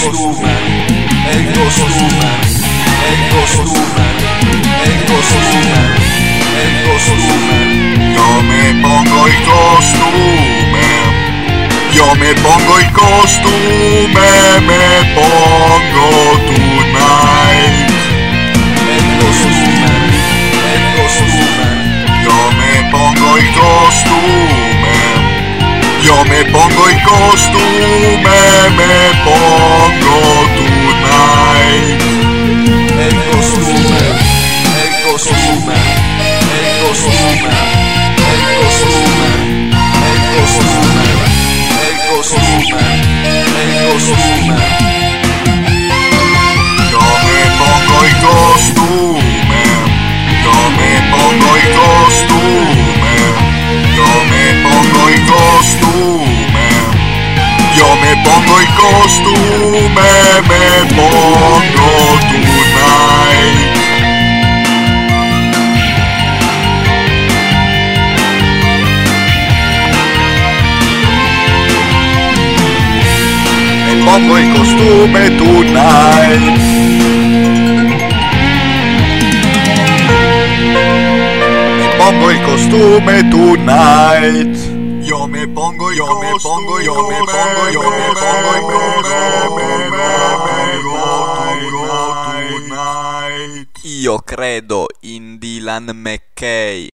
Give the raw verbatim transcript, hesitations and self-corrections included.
costume, el costume, el costume, el costume, el costume. Yo me pongo el costume, yo me pongo el costume, me pongo tonight. El costume, el costume. Yo me pongo el costume, yo me pongo el costume, me pongo tonight. El costume, el costume, el costume, el costume, el costume, el costume, el costume. Yo me pongo el costume, yo me pongo el costume, yo me pongo el costume, yo me pongo el costume, me pongo tonight. Me pongo el costume tonight. Me pongo el costume tonight. Yo me pongo el yo me pongo yo me pongo yo me pongo el costume tonight. Io credo in Dylan McKay.